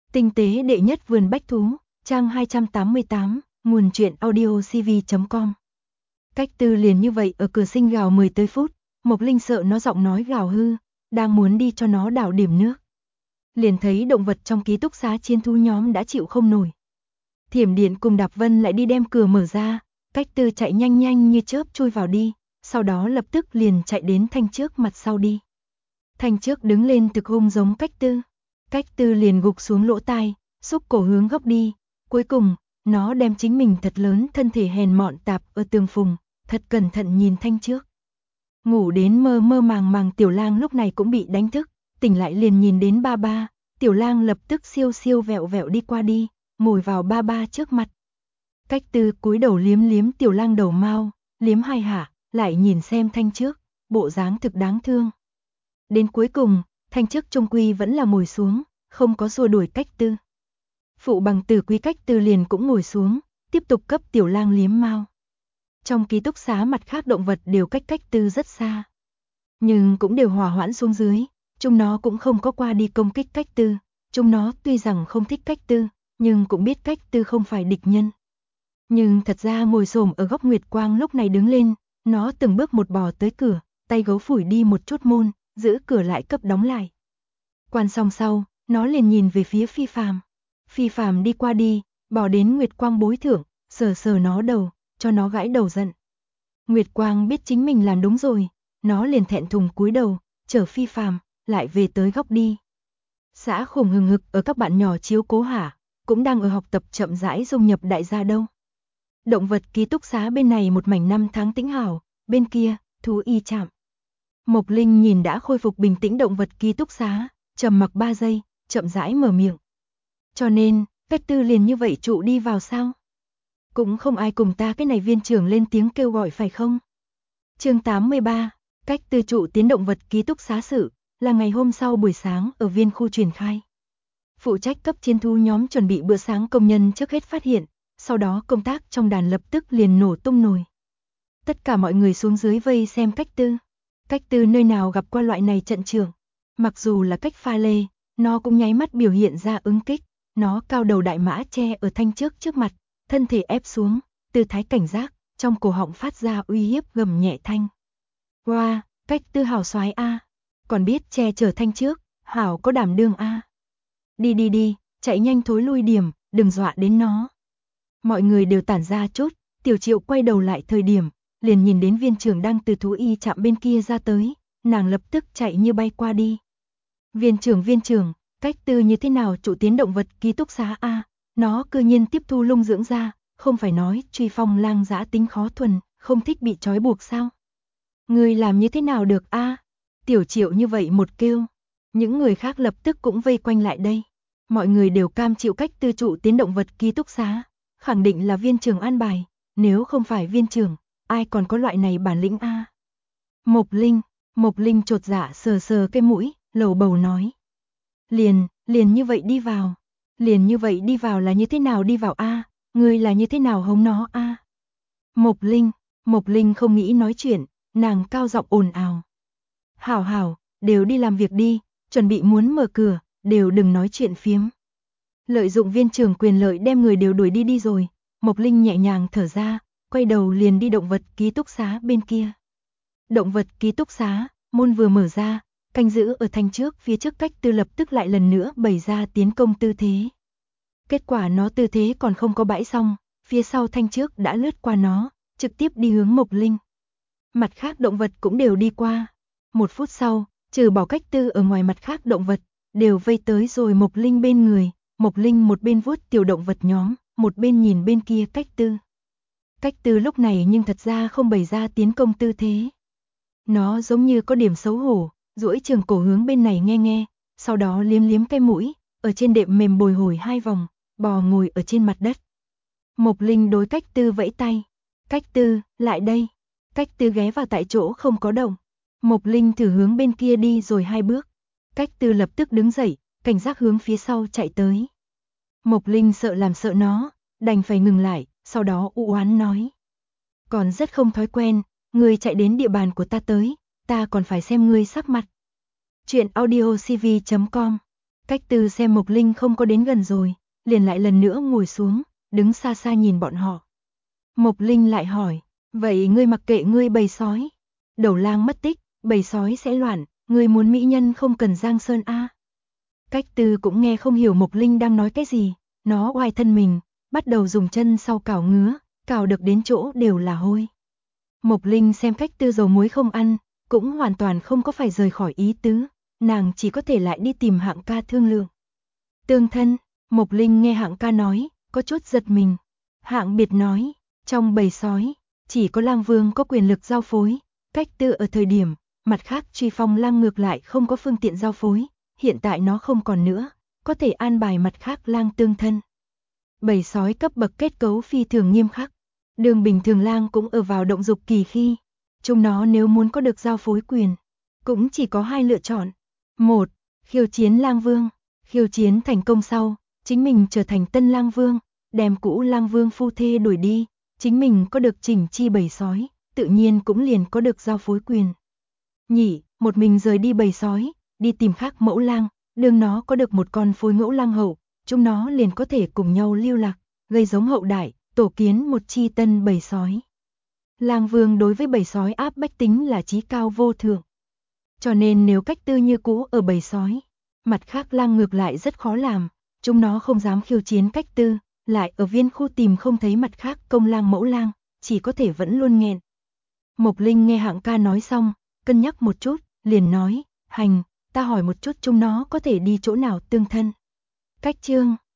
Tinh tế đệ nhất vườn bách thú, trang 288, nguồn truyện audiocv.com. Cách Tư liền như vậy ở cửa sinh gào 10 tới phút, Mộc Linh sợ nó giọng nói gào hư, đang muốn đi cho nó đảo điểm nước. Liền thấy động vật trong ký túc xá chiến thú nhóm đã chịu không nổi. Thiểm Điện cùng Đạp Vân lại đi đem cửa mở ra, Cách Tư chạy nhanh nhanh như chớp chui vào đi, sau đó lập tức liền chạy đến Thanh Trước mặt sau đi. Thanh Trước đứng lên thực hung giống Cách Tư. Cách Tư liền gục xuống lỗ tai, xúc cổ hướng góc đi, cuối cùng, nó đem chính mình thật lớn thân thể hèn mọn tạp ở tường phùng, thật cẩn thận nhìn Thanh Trước. Ngủ đến mơ mơ màng màng Tiểu Lang lúc này cũng bị đánh thức, tỉnh lại liền nhìn đến ba ba, Tiểu Lang lập tức siêu siêu vẹo vẹo đi qua đi, ngồi vào ba ba trước mặt. Cách Tư cúi đầu liếm liếm Tiểu Lang đầu mao, liếm hai hạ, lại nhìn xem Thanh Trước, bộ dáng thực đáng thương. Đến cuối cùng, Thanh Trước trung quy vẫn là ngồi xuống, không có xua đuổi Cách Tư. Phụ bằng Tử Quý Cách Tư liền cũng ngồi xuống, tiếp tục cấp Tiểu Lang liếm mao. Trong ký túc xá mặt khác động vật đều cách Cách Tư rất xa, nhưng cũng đều hòa hoãn xuống dưới, chúng nó cũng không có qua đi công kích Cách Tư. Chúng nó tuy rằng không thích Cách Tư, nhưng cũng biết Cách Tư không phải địch nhân. Nhưng thật ra ngồi xổm ở góc Nguyệt Quang lúc này đứng lên, nó từng bước một bò tới cửa, tay gấu phủi đi một chút môn, giữ cửa lại cấp đóng lại. Quan xong sau, nó liền nhìn về phía Phi Phàm. Phi Phàm đi qua đi, bò đến Nguyệt Quang bối thượng, sờ sờ nó đầu, cho nó gãi đầu giận. Nguyệt Quang biết chính mình làm đúng rồi, nó liền thẹn thùng cúi đầu, chở Phi Phàm lại về tới góc đi. Xã Khủng hừng hực ở các bạn nhỏ chiếu cố hạ, cũng đang ở học tập chậm rãi dung nhập đại gia đâu. Động vật ký túc xá bên này một mảnh năm tháng tĩnh hảo, bên kia, thú y trạm. Mộc Linh nhìn đã khôi phục bình tĩnh động vật ký túc xá, trầm mặc 3 giây, chậm rãi mở miệng. Cho nên, Cách Tư liền như vậy trụ đi vào sao? Cũng không ai cùng ta cái này viên trưởng lên tiếng kêu gọi phải không? Chương 83, Cách Tư trụ tiến động vật ký túc xá sự, là ngày hôm sau buổi sáng ở viên khu truyền khai. Phụ trách cấp chiến thú nhóm chuẩn bị bữa sáng công nhân trước hết phát hiện, sau đó công tác trong đàn lập tức liền nổ tung nồi. Tất cả mọi người xuống dưới vây xem Cách Tư. Cách Tư nơi nào gặp qua loại này trận trưởng, mặc dù là cách pha lê, nó cũng nháy mắt biểu hiện ra ứng kích, nó cao đầu đại mã che ở Thanh trước mặt, thân thể ép xuống, tư thái cảnh giác, trong cổ họng phát ra uy hiếp gầm nhẹ thanh. Wow, Cách Tư hảo soái a, còn biết che chở Thanh trước, hảo có đảm đương a. Đi đi đi, chạy nhanh thối lui điểm, đừng dọa đến nó. Mọi người đều tản ra chút, Tiểu Triệu quay đầu lại thời điểm, liền nhìn đến viên trưởng đang từ thú y trạm bên kia ra tới, nàng lập tức chạy như bay qua đi. Viên trưởng, Cách Tư như thế nào trụ tiến động vật ký túc xá a? Nó cư nhiên tiếp thu lung dưỡng ra, không phải nói truy phong lang dã tính khó thuần, không thích bị trói buộc sao? Người làm như thế nào được a? Tiểu Triệu như vậy một kêu, những người khác lập tức cũng vây quanh lại đây. Mọi người đều cam chịu Cách Tư trụ tiến động vật ký túc xá, khẳng định là viên trưởng an bài, nếu không phải viên trưởng, ai còn có loại này bản lĩnh a? Mộc Linh chột dạ sờ sờ cái mũi, lầu bầu nói. Liền như vậy đi vào. Liền như vậy đi vào là như thế nào đi vào a? Ngươi là như thế nào hống nó a? Mộc Linh không nghĩ nói chuyện, nàng cao giọng ồn ào. Hảo, đều đi làm việc đi, chuẩn bị muốn mở cửa, đều đừng nói chuyện phiếm. Lợi dụng viên trưởng quyền lợi đem người đều đuổi đi rồi, Mộc Linh nhẹ nhàng thở ra, quay đầu liền đi động vật ký túc xá bên kia. Động vật ký túc xá, môn vừa mở ra, canh giữ ở Thanh trước phía trước Cách Tư lập tức lại lần nữa bày ra tiến công tư thế. Kết quả nó tư thế còn không có bãi xong, phía sau Thanh trước đã lướt qua nó, trực tiếp đi hướng Mộc Linh. Mặt khác động vật cũng đều đi qua. 1 phút sau, trừ bỏ Cách Tư ở ngoài mặt khác động vật, đều vây tới rồi Mộc Linh bên người. Mộc Linh một bên vuốt tiểu động vật nhóm, một bên nhìn bên kia Cách Tư. Cách Tư lúc này nhưng thật ra không bày ra tiến công tư thế. Nó giống như có điểm xấu hổ, duỗi trường cổ hướng bên này nghe, sau đó liếm cái mũi, ở trên đệm mềm bồi hồi 2 vòng, bò ngồi ở trên mặt đất. Mộc Linh đối Cách Tư vẫy tay. Cách Tư, lại đây. Cách Tư ghé vào tại chỗ không có động. Mộc Linh thử hướng bên kia đi rồi 2 bước. Cách Tư lập tức đứng dậy, cảnh giác hướng phía sau chạy tới. Mộc Linh sợ làm sợ nó, đành phải ngừng lại, sau đó u oán nói. Còn rất không thói quen, ngươi chạy đến địa bàn của ta tới, ta còn phải xem ngươi sắc mặt. Chuyện audiocv.com Cách Tư xem Mộc Linh không có đến gần rồi, liền lại lần nữa ngồi xuống, đứng xa xa nhìn bọn họ. Mộc Linh lại hỏi, vậy ngươi mặc kệ ngươi bầy sói. Đầu lang mất tích, bầy sói sẽ loạn, ngươi muốn mỹ nhân không cần Giang Sơn a. Cách Tư cũng nghe không hiểu Mộc Linh đang nói cái gì, nó oai thân mình, bắt đầu dùng chân sau cào ngứa, cào được đến chỗ đều là hôi. Mộc Linh xem Cách Tư dầu muối không ăn, cũng hoàn toàn không có phải rời khỏi ý tứ, nàng chỉ có thể lại đi tìm Hạng ca thương lượng. Tương thân, Mộc Linh nghe Hạng ca nói, có chút giật mình. Hạng Biệt nói, trong bầy sói, chỉ có Lang Vương có quyền lực giao phối, Cách Tư ở thời điểm, mặt khác Truy Phong Lang ngược lại không có phương tiện giao phối, hiện tại nó không còn nữa, có thể an bài mặt khác lang tương thân. Bầy sói cấp bậc kết cấu phi thường nghiêm khắc, đường bình thường lang cũng ở vào động dục kỳ khi, chúng nó nếu muốn có được giao phối quyền, cũng chỉ có hai lựa chọn. Một, khiêu chiến Lang Vương, khiêu chiến thành công sau, chính mình trở thành tân Lang Vương, đem cũ Lang Vương phu thê đuổi đi, chính mình có được chỉnh chi bầy sói, tự nhiên cũng liền có được giao phối quyền. Nhị, một mình rời đi bầy sói, đi tìm khác mẫu lang, đương nó có được một con phối ngẫu lang hậu, chúng nó liền có thể cùng nhau lưu lạc, gây giống hậu đại, tổ kiến một chi tân bầy sói. Lang Vương đối với bầy sói áp bách tính là chí cao vô thượng. Cho nên nếu Cách Tư như cũ ở bầy sói, mặt khác lang ngược lại rất khó làm, chúng nó không dám khiêu chiến Cách Tư, lại ở viên khu tìm không thấy mặt khác công lang mẫu lang, chỉ có thể vẫn luôn nghẹn. Mộc Linh nghe Hạng ca nói xong, cân nhắc một chút, liền nói, hành, ta hỏi một chút chúng nó có thể đi chỗ nào tương thân. Cách chương